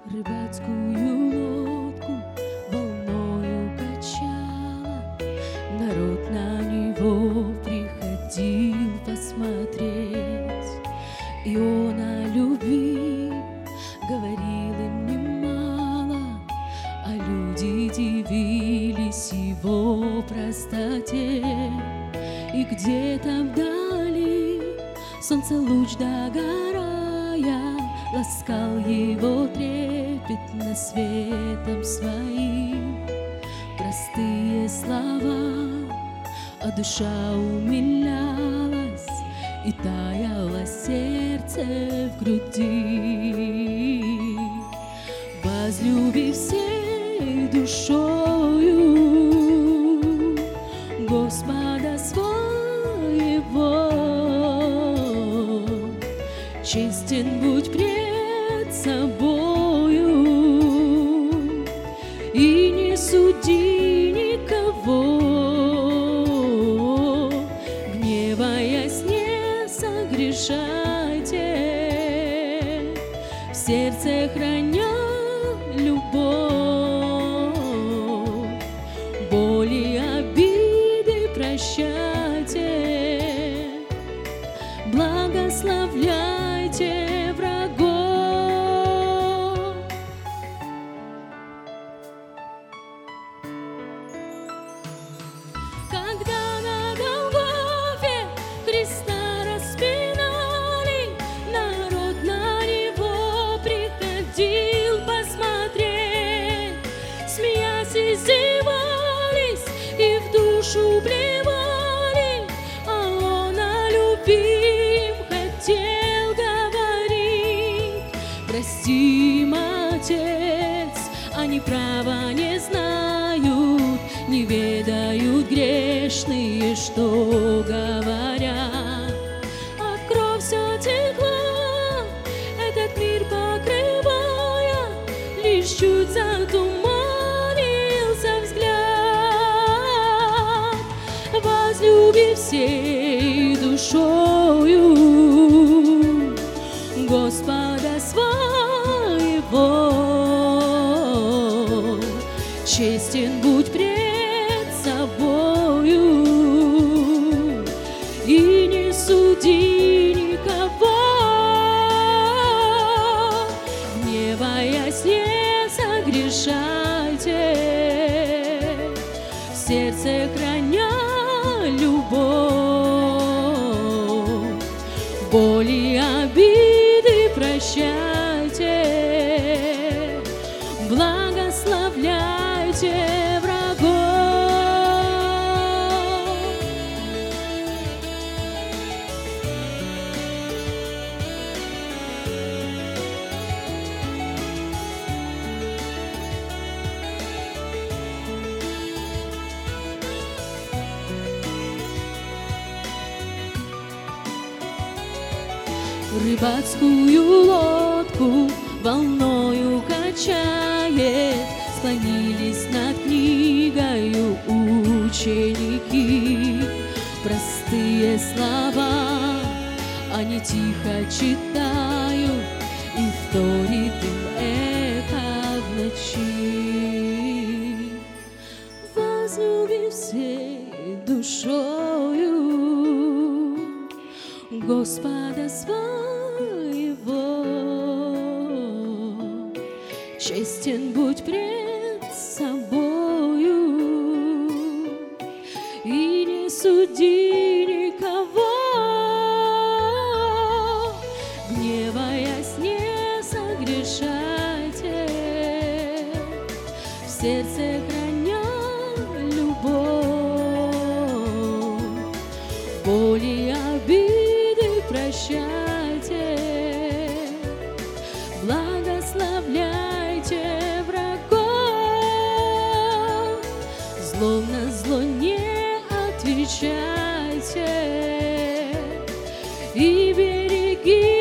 Рыбацкую лодку волною качала, народ на него приходил посмотреть, и он о любви говорил им немало, а люди дивились его простоте. И где-то вдали солнце луч догорая ласкал его трепетно светом своим. Простые слова, а душа умилялась, и таяло сердце в груди. Возлюбив всей душою Господа своего, честен будь пред собою и не суди никого, гневаясь, не согрешайте, в сердце храня любовь, боли, обиды прощайте, благословляйте врагов. Когда на Голгофе Христа распинали, народ на него приходил посмотреть, смеясь, издевались и в душу плевали, а он о любви им хотел говорить. Прости им, Отец, они права не знают, не ведают грешные, что говорят. А кровь все текла, этот мир покрывая, лишь чуть затуманился взгляд. Возлюби всей душою Господа своего, честен будь пред собою и не суди никого, гневаясь, не согрешайте, в сердце храня любовь, боли, обиды прощайте, благословляйте врагов. Рыбацкую лодку волною качает, склонились над книгою ученики. Простые слова они тихо читают, и вторит им эхо в ночи. Возлюби всей душою Господа своего, честен будь пред собою и не суди никого, гневаясь, не согрешайте, в сердце храня любовь, боли, обиды прощайте, благословляйте врагов, злом на зло не отвечайте и береги